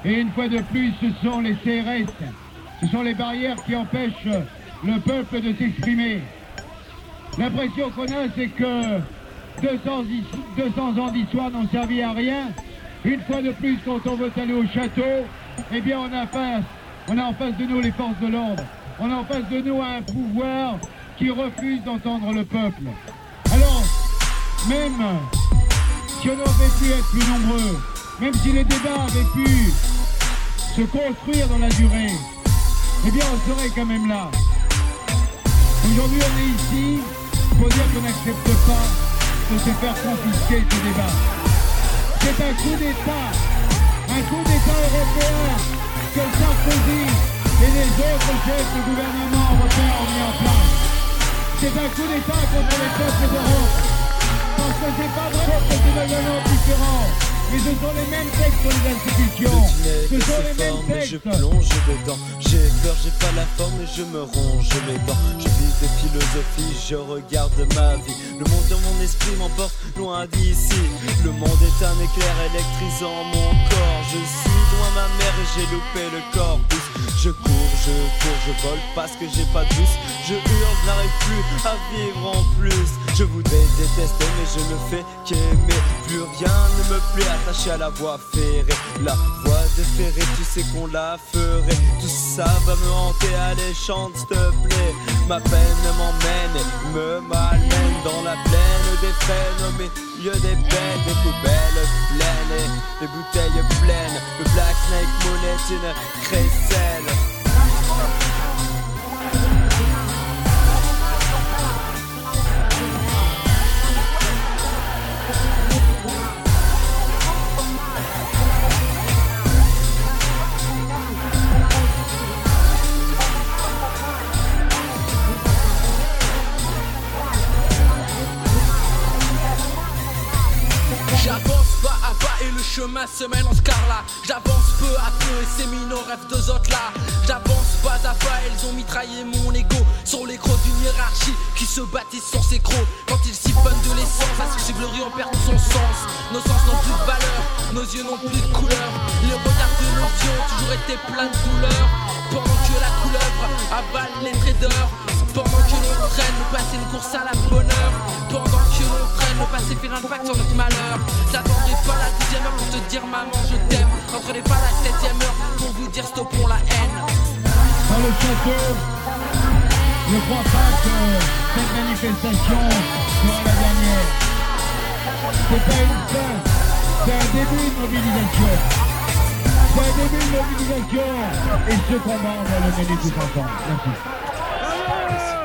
Et une fois de plus, ce sont les CRS, ce sont les barrières qui empêchent le peuple de s'exprimer. L'impression qu'on a, c'est que 200 ans d'histoire n'ont servi à rien. Une fois de plus, quand on veut aller au château, eh bien on a en face de nous les forces de l'ordre. On a en face de nous un pouvoir qui refuse d'entendre le peuple. Alors, même si on aurait pu être plus nombreux, même si les débats avaient pu se construire dans la durée, eh bien on serait quand même là. Aujourd'hui on est ici pour dire qu'on n'accepte pas de se faire confisquer ce débat. C'est un coup d'État européen que Sarkozy et les autres chefs de gouvernement européens ont mis en place. C'est un coup d'État contre les peuples d'Europe. Parce que c'est pas vrai que c'est des éléments différents. Mais ce sont les mêmes textes sur les institutions. Ce sont les mêmes textes. Je plonge dedans. J'ai peur, j'ai pas la forme et je me ronge les dents. Je vis de philosophie, je regarde ma vie. Le monde dans mon esprit m'emporte loin d'ici. Le monde est un éclair électrisant mon corps. Je suis loin ma mère et j'ai loupé le corps. Je cours, je vole parce que j'ai pas de bus. Je hurle, je n'arrive plus à vivre en plus. Je voudrais détester mais je ne fais qu'aimer. Plus rien ne me plaît, attaché à la voie ferrée. La voie de ferrée, tu sais qu'on la ferait. Tout ça va me hanter, allez chante s'il te plaît. Ma peine m'emmène et me malmène dans la plaine des peines. Au milieu des bêtes, des poubelles pleines et des bouteilles pleines. Le Black Snake Moon est une crécelle. J'avance pas à pas et le chemin se mêle en scarlat. J'avance peu à peu et c'est mis nos rêves d'eux autres là. J'avance pas à pas, elles ont mitraillé mon ego sur les crocs d'une hiérarchie qui se bâtissent sur ses crocs. Quand ils siphonnent de l'essence, la suciblerie en perd son sens. Nos sens n'ont plus de valeur, nos yeux n'ont plus de couleur. Les regards de nos yeux ont toujours été pleins de douleur. Pendant que la couleuvre avale les traders. Pendant que l'on traîne, le passé une course à la bonheur. Pendant que l'on traîne, le passé fait l'impact sur notre malheur. J'attendrai pas la 10e heure pour te dire maman je t'aime. J'entrerai pas la 7e heure pour vous dire stoppons la haine. Dans le château, je crois pas que cette manifestation sera la dernière. C'est pas une fin, c'est un début de mobilisation. C'est un début de mobilisation. Et ce combat, on va le mener tous ensemble. Merci.